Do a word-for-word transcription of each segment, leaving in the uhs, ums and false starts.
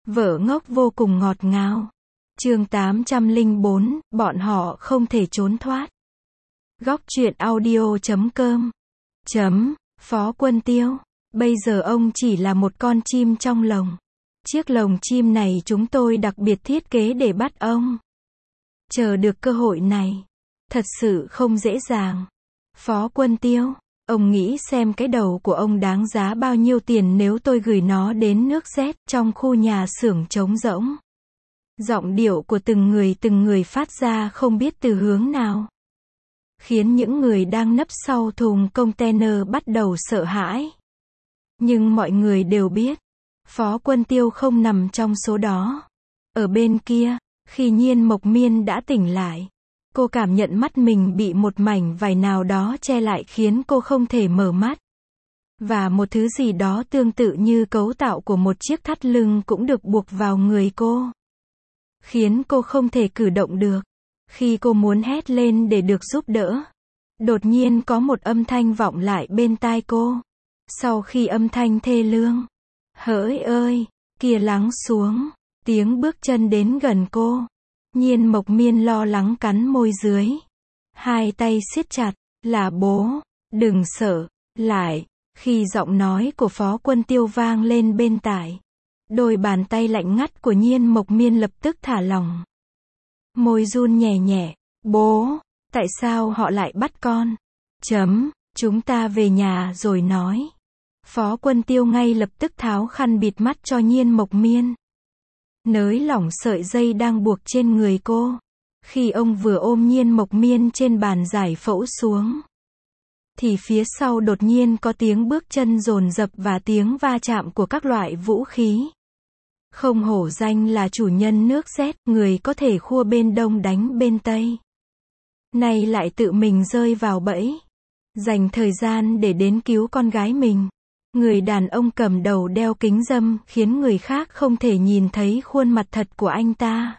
Vợ ngốc vô cùng ngọt ngào. Chương tám trăm lẻ bốn, bọn họ không thể trốn thoát. Góc truyện audio chấm com. Chấm, Phó Quân Tiêu. Bây giờ ông chỉ là một con chim trong lồng. Chiếc lồng chim này chúng tôi đặc biệt thiết kế để bắt ông. Chờ được cơ hội này. Thật sự không dễ dàng. Phó Quân Tiêu, ông nghĩ xem cái đầu của ông đáng giá bao nhiêu tiền nếu tôi gửi nó đến nước Z trong khu nhà xưởng trống rỗng. Giọng điệu của từng người từng người phát ra không biết từ hướng nào. Khiến những người đang nấp sau thùng container bắt đầu sợ hãi. Nhưng mọi người đều biết, Phó Quân Tiêu không nằm trong số đó. Ở bên kia, khi Nhiên Mộc Miên đã tỉnh lại, cô cảm nhận mắt mình bị một mảnh vải nào đó che lại khiến cô không thể mở mắt. Và một thứ gì đó tương tự như cấu tạo của một chiếc thắt lưng cũng được buộc vào người cô. Khiến cô không thể cử động được. Khi cô muốn hét lên để được giúp đỡ, đột nhiên có một âm thanh vọng lại bên tai cô. Sau khi âm thanh thê lương, hỡi ơi, kia lắng xuống, tiếng bước chân đến gần cô. Nhiên Mộc Miên lo lắng cắn môi dưới. Hai tay siết chặt, là bố, đừng sợ, lại, khi giọng nói của Phó Quân Tiêu vang lên bên tai. Đôi bàn tay lạnh ngắt của Nhiên Mộc Miên lập tức thả lỏng. Môi run nhẹ nhẹ, bố, tại sao họ lại bắt con? Chấm, chúng ta về nhà rồi nói. Phó Quân Tiêu ngay lập tức tháo khăn bịt mắt cho Nhiên Mộc Miên. Nới lỏng sợi dây đang buộc trên người cô. Khi ông vừa ôm Nhiên Mộc Miên trên bàn giải phẫu xuống, thì phía sau đột nhiên có tiếng bước chân dồn dập và tiếng va chạm của các loại vũ khí. Không hổ danh là chủ nhân nước Z, người có thể khua bên Đông đánh bên Tây. Nay lại tự mình rơi vào bẫy. Dành thời gian để đến cứu con gái mình. Người đàn ông cầm đầu đeo kính râm khiến người khác không thể nhìn thấy khuôn mặt thật của anh ta.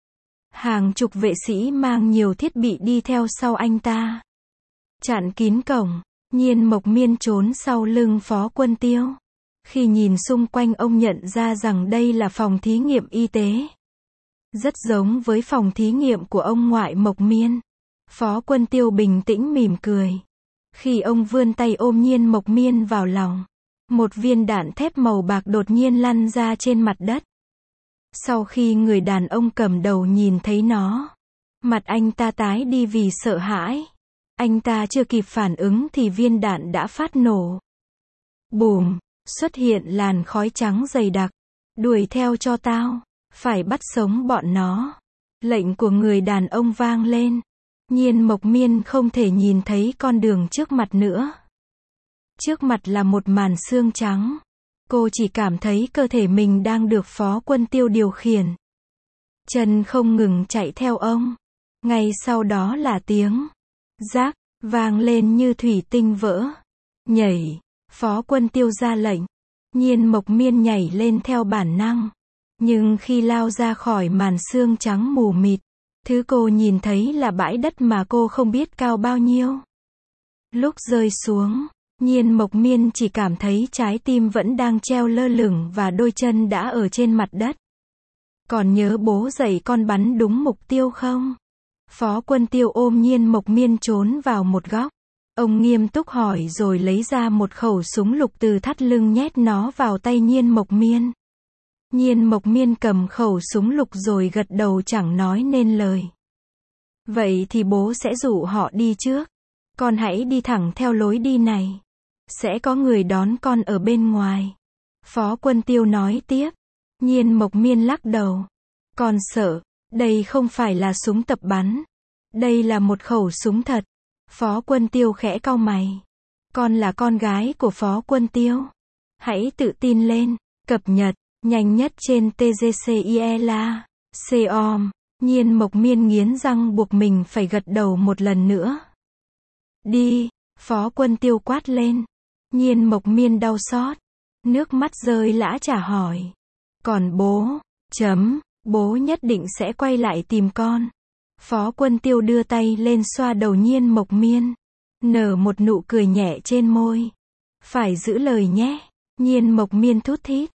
Hàng chục vệ sĩ mang nhiều thiết bị đi theo sau anh ta. Chặn kín cổng. Nhiên Mộc Miên trốn sau lưng Phó Quân Tiêu. Khi nhìn xung quanh ông nhận ra rằng đây là phòng thí nghiệm y tế. Rất giống với phòng thí nghiệm của ông ngoại Mộc Miên. Phó Quân Tiêu bình tĩnh mỉm cười. Khi ông vươn tay ôm Nhiên Mộc Miên vào lòng, một viên đạn thép màu bạc đột nhiên lăn ra trên mặt đất. Sau khi người đàn ông cầm đầu nhìn thấy nó, mặt anh ta tái đi vì sợ hãi. Anh ta chưa kịp phản ứng thì viên đạn đã phát nổ. Bùm, xuất hiện làn khói trắng dày đặc. Đuổi theo cho tao, phải bắt sống bọn nó. Lệnh của người đàn ông vang lên. Nhiên Mộc Miên không thể nhìn thấy con đường trước mặt nữa. Trước mặt là một màn xương trắng. Cô chỉ cảm thấy cơ thể mình đang được Phó Quân Tiêu điều khiển. Chân không ngừng chạy theo ông. Ngay sau đó là tiếng rác vang lên như thủy tinh vỡ. Nhảy, Phó Quân Tiêu ra lệnh. Nhiên Mộc Miên nhảy lên theo bản năng. Nhưng khi lao ra khỏi màn xương trắng mù mịt, thứ cô nhìn thấy là bãi đất mà cô không biết cao bao nhiêu. Lúc rơi xuống, Nhiên Mộc Miên chỉ cảm thấy trái tim vẫn đang treo lơ lửng và đôi chân đã ở trên mặt đất. Còn nhớ bố dạy con bắn đúng mục tiêu không? Phó Quân Tiêu ôm Nhiên Mộc Miên trốn vào một góc. Ông nghiêm túc hỏi rồi lấy ra một khẩu súng lục từ thắt lưng nhét nó vào tay Nhiên Mộc Miên. Nhiên Mộc Miên cầm khẩu súng lục rồi gật đầu chẳng nói nên lời. Vậy thì bố sẽ dụ họ đi trước. Con hãy đi thẳng theo lối đi này. Sẽ có người đón con ở bên ngoài. Phó Quân Tiêu nói tiếp. Nhiên Mộc Miên lắc đầu. Con sợ, đây không phải là súng tập bắn. Đây là một khẩu súng thật. Phó Quân Tiêu khẽ cau mày. Con là con gái của Phó Quân Tiêu. Hãy tự tin lên. Cập nhật nhanh nhất trên tê giê xê i e l a com. Nhiên Mộc Miên nghiến răng buộc mình phải gật đầu một lần nữa. Đi, Phó Quân Tiêu quát lên. Nhiên Mộc Miên đau xót. Nước mắt rơi lã chả hỏi. Còn bố, chấm, bố nhất định sẽ quay lại tìm con. Phó Quân Tiêu đưa tay lên xoa đầu Nhiên Mộc Miên. Nở một nụ cười nhẹ trên môi. Phải giữ lời nhé. Nhiên Mộc Miên thút thít.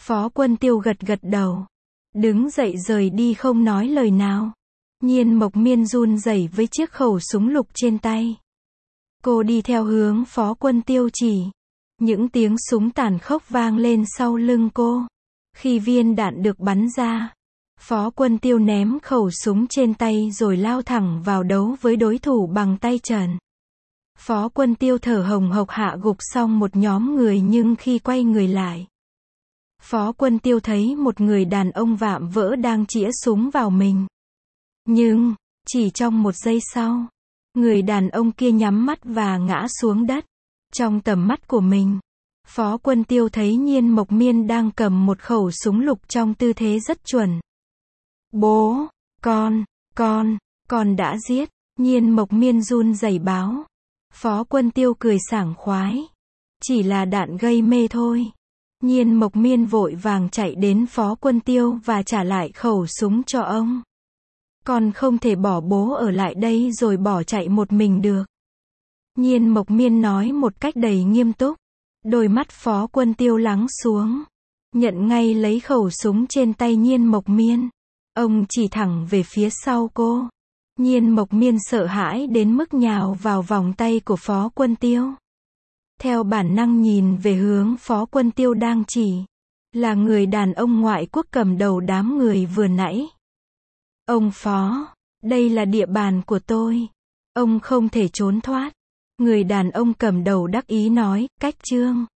Phó Quân Tiêu gật gật đầu. Đứng dậy rời đi không nói lời nào. Nhiên Mộc Miên run rẩy với chiếc khẩu súng lục trên tay. Cô đi theo hướng Phó Quân Tiêu chỉ. Những tiếng súng tàn khốc vang lên sau lưng cô. Khi viên đạn được bắn ra, Phó Quân Tiêu ném khẩu súng trên tay rồi lao thẳng vào đấu với đối thủ bằng tay trần. Phó Quân Tiêu thở hồng hộc hạ gục xong một nhóm người, nhưng khi quay người lại, Phó Quân Tiêu thấy một người đàn ông vạm vỡ đang chĩa súng vào mình. Nhưng, chỉ trong một giây sau, người đàn ông kia nhắm mắt và ngã xuống đất. Trong tầm mắt của mình, Phó Quân Tiêu thấy Nhiên Mộc Miên đang cầm một khẩu súng lục trong tư thế rất chuẩn. Bố, con, con, con đã giết. Nhiên Mộc Miên run rẩy báo. Phó Quân Tiêu cười sảng khoái. Chỉ là đạn gây mê thôi. Nhiên Mộc Miên vội vàng chạy đến Phó Quân Tiêu và trả lại khẩu súng cho ông. Con không thể bỏ bố ở lại đây rồi bỏ chạy một mình được. Nhiên Mộc Miên nói một cách đầy nghiêm túc. Đôi mắt Phó Quân Tiêu lắng xuống. Nhận ngay lấy khẩu súng trên tay Nhiên Mộc Miên. Ông chỉ thẳng về phía sau cô. Nhiên Mộc Miên sợ hãi đến mức nhào vào vòng tay của Phó Quân Tiêu. Theo bản năng nhìn về hướng Phó Quân Tiêu đang chỉ. Là người đàn ông ngoại quốc cầm đầu đám người vừa nãy. Ông Phó, đây là địa bàn của tôi. Ông không thể trốn thoát. Người đàn ông cầm đầu đắc ý nói, cách trương.